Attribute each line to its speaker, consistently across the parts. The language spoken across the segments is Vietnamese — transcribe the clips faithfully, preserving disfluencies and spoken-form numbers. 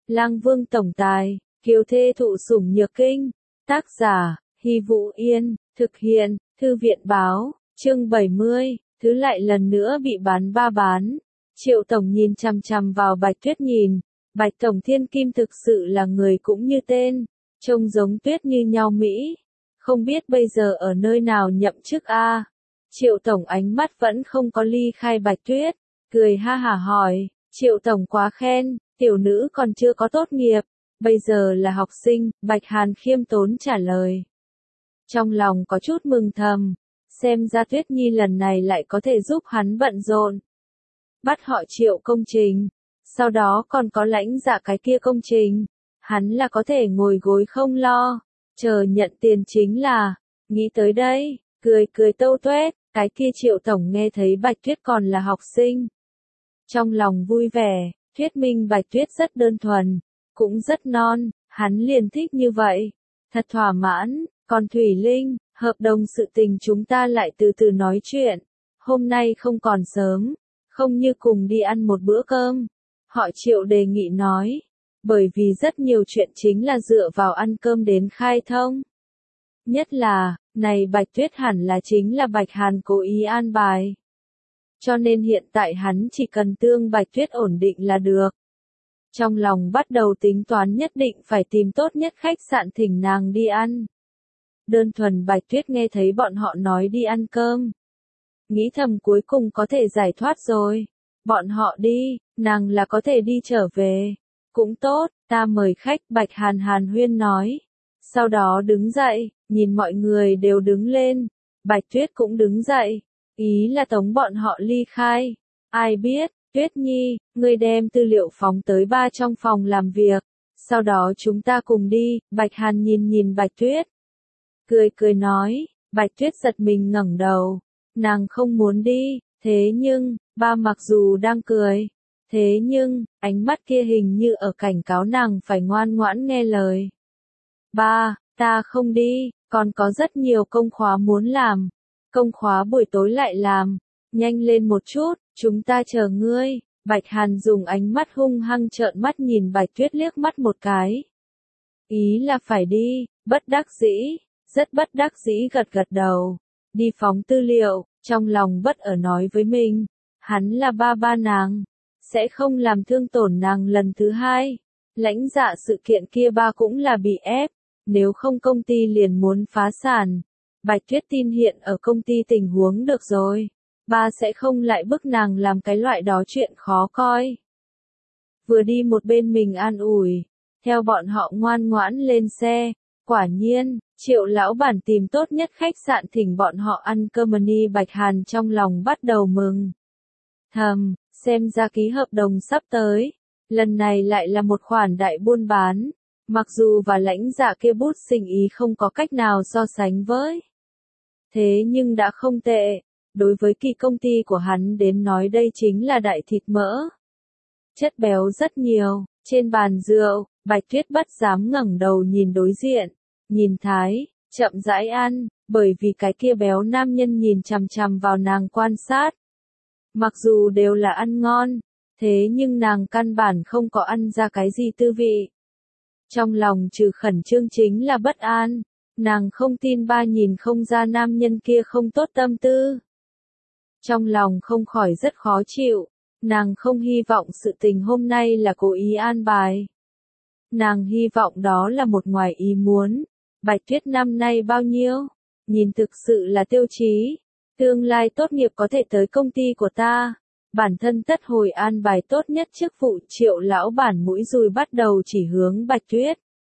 Speaker 1: Lang Vương tổng tài, kiều thê thụ sủng nhược kinh. Tác giả, Hy Vũ Yên, thực hiện, Thư viện báo, chương bảy mươi, thứ lại lần nữa bị bán ba bán. Triệu tổng nhìn chằm chằm vào Bạch Tuyết nhìn, Bạch tổng thiên kim thực sự là người cũng như tên, trông giống tuyết như nhau Mỹ. Không biết bây giờ ở nơi nào nhậm chức a? Triệu tổng ánh mắt vẫn không có ly khai Bạch Tuyết, cười ha hả hỏi, Triệu tổng quá khen, tiểu nữ còn chưa có tốt nghiệp, bây giờ là học sinh, Bạch Hàn khiêm tốn trả lời. Trong lòng có chút mừng thầm, xem ra Tuyết Nhi lần này lại có thể giúp hắn bận rộn. Bắt họ Triệu công trình, sau đó còn có lãnh dạ cái kia công trình, hắn là có thể ngồi gối không lo, chờ nhận tiền chính là, nghĩ tới đây, cười cười tâu tuét, cái kia Triệu tổng nghe thấy Bạch Tuyết còn là học sinh. Trong lòng vui vẻ, thuyết minh Bạch Tuyết rất đơn thuần, cũng rất non, hắn liền thích như vậy, thật thỏa mãn. Còn Thủy Linh, hợp đồng sự tình chúng ta lại từ từ nói chuyện, hôm nay không còn sớm, không như cùng đi ăn một bữa cơm. Họ Triệu đề nghị nói, bởi vì rất nhiều chuyện chính là dựa vào ăn cơm đến khai thông. Nhất là, này Bạch Tuyết hẳn là chính là Bạch Hàn cố ý an bài. Cho nên hiện tại hắn chỉ cần tương Bạch Tuyết ổn định là được. Trong lòng bắt đầu tính toán nhất định phải tìm tốt nhất khách sạn thỉnh nàng đi ăn. Đơn thuần Bạch Tuyết nghe thấy bọn họ nói đi ăn cơm. Nghĩ thầm cuối cùng có thể giải thoát rồi. Bọn họ đi, nàng là có thể đi trở về. Cũng tốt, ta mời khách, Bạch Hàn Hàn huyên nói. Sau đó đứng dậy, nhìn mọi người đều đứng lên. Bạch Tuyết cũng đứng dậy. Ý là tống bọn họ ly khai. Ai biết, Tuyết Nhi, ngươi đem tư liệu phóng tới ba trong phòng làm việc. Sau đó chúng ta cùng đi, Bạch Hàn nhìn nhìn Bạch Tuyết. Cười cười nói, Bạch Tuyết giật mình ngẩng đầu, nàng không muốn đi, thế nhưng, ba mặc dù đang cười, thế nhưng, ánh mắt kia hình như ở cảnh cáo nàng phải ngoan ngoãn nghe lời. Ba, ta không đi, còn có rất nhiều công khóa muốn làm, công khóa buổi tối lại làm, nhanh lên một chút, chúng ta chờ ngươi. Bạch Hàn dùng ánh mắt hung hăng trợn mắt nhìn Bạch Tuyết liếc mắt một cái. Ý là phải đi, bất đắc dĩ. Rất bất đắc dĩ gật gật đầu, đi phóng tư liệu, trong lòng bất ở nói với mình, hắn là ba ba nàng, sẽ không làm thương tổn nàng lần thứ hai. Lãnh dạ sự kiện kia ba cũng là bị ép, nếu không công ty liền muốn phá sản. Bạch Tuyết tin hiện ở công ty tình huống được rồi, ba sẽ không lại bức nàng làm cái loại đó chuyện khó coi. Vừa đi một bên mình an ủi, theo bọn họ ngoan ngoãn lên xe, quả nhiên. Triệu lão bản tìm tốt nhất khách sạn thỉnh bọn họ ăn cơm ni. Bạch Hàn trong lòng bắt đầu mừng. Thầm, xem ra ký hợp đồng sắp tới. Lần này lại là một khoản đại buôn bán. Mặc dù và lãnh dạ kia bút sinh ý không có cách nào so sánh với. Thế nhưng đã không tệ. Đối với kỳ công ty của hắn đến nói đây chính là đại thịt mỡ. Chất béo rất nhiều. Trên bàn rượu, Bạch Tuyết bất dám ngẩng đầu nhìn đối diện. Nhìn Thái, chậm rãi ăn, bởi vì cái kia béo nam nhân nhìn chằm chằm vào nàng quan sát. Mặc dù đều là ăn ngon, thế nhưng nàng căn bản không có ăn ra cái gì tư vị. Trong lòng trừ khẩn trương chính là bất an, nàng không tin ba nhìn không ra nam nhân kia không tốt tâm tư. Trong lòng không khỏi rất khó chịu, nàng không hy vọng sự tình hôm nay là cố ý an bài. Nàng hy vọng đó là một ngoài ý muốn. Bạch Tuyết năm nay bao nhiêu? Nhìn thực sự là tiêu chí. Tương lai tốt nghiệp có thể tới công ty của ta. Bản thân tất hồi an bài tốt nhất chức vụ. Triệu lão bản mũi dùi bắt đầu chỉ hướng Bạch Tuyết.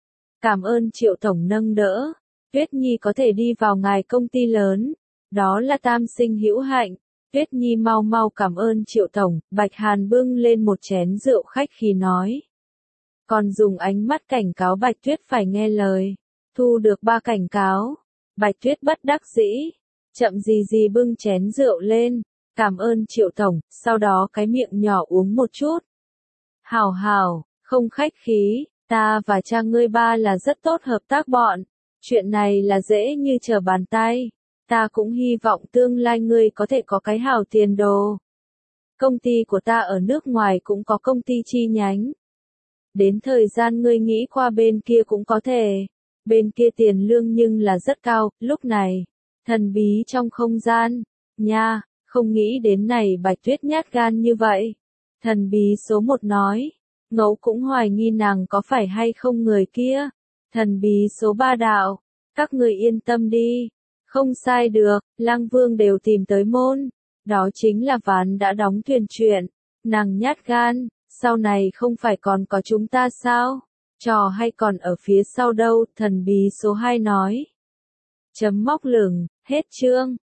Speaker 1: Cảm ơn Triệu tổng nâng đỡ. Tuyết Nhi có thể đi vào ngài công ty lớn. Đó là tam sinh hữu hạnh. Tuyết Nhi mau mau cảm ơn Triệu tổng. Bạch Hàn bưng lên một chén rượu khách khí nói. Còn dùng ánh mắt cảnh cáo Bạch Tuyết phải nghe lời. Thu được ba cảnh cáo. Bạch Tuyết bất đắc dĩ. Chậm gì gì bưng chén rượu lên. Cảm ơn Triệu tổng, sau đó cái miệng nhỏ uống một chút. Hảo hảo, không khách khí, ta và cha ngươi ba là rất tốt hợp tác bọn. Chuyện này là dễ như trở bàn tay. Ta cũng hy vọng tương lai ngươi có thể có cái hảo tiền đồ. Công ty của ta ở nước ngoài cũng có công ty chi nhánh. Đến thời gian ngươi nghĩ qua bên kia cũng có thể. Bên kia tiền lương nhưng là rất cao, lúc này. Thần bí trong không gian. Nha, không nghĩ đến này Bạch Tuyết nhát gan như vậy. Thần bí số một nói. Ngẫu cũng hoài nghi nàng có phải hay không người kia. Thần bí số ba đạo. Các người yên tâm đi. Không sai được, Lang Vương đều tìm tới môn. Đó chính là ván đã đóng thuyền chuyện. Nàng nhát gan, sau này không phải còn có chúng ta sao? Trò hay còn ở phía sau đâu, thần bí số hai nói. Chấm móc lửng, hết chương.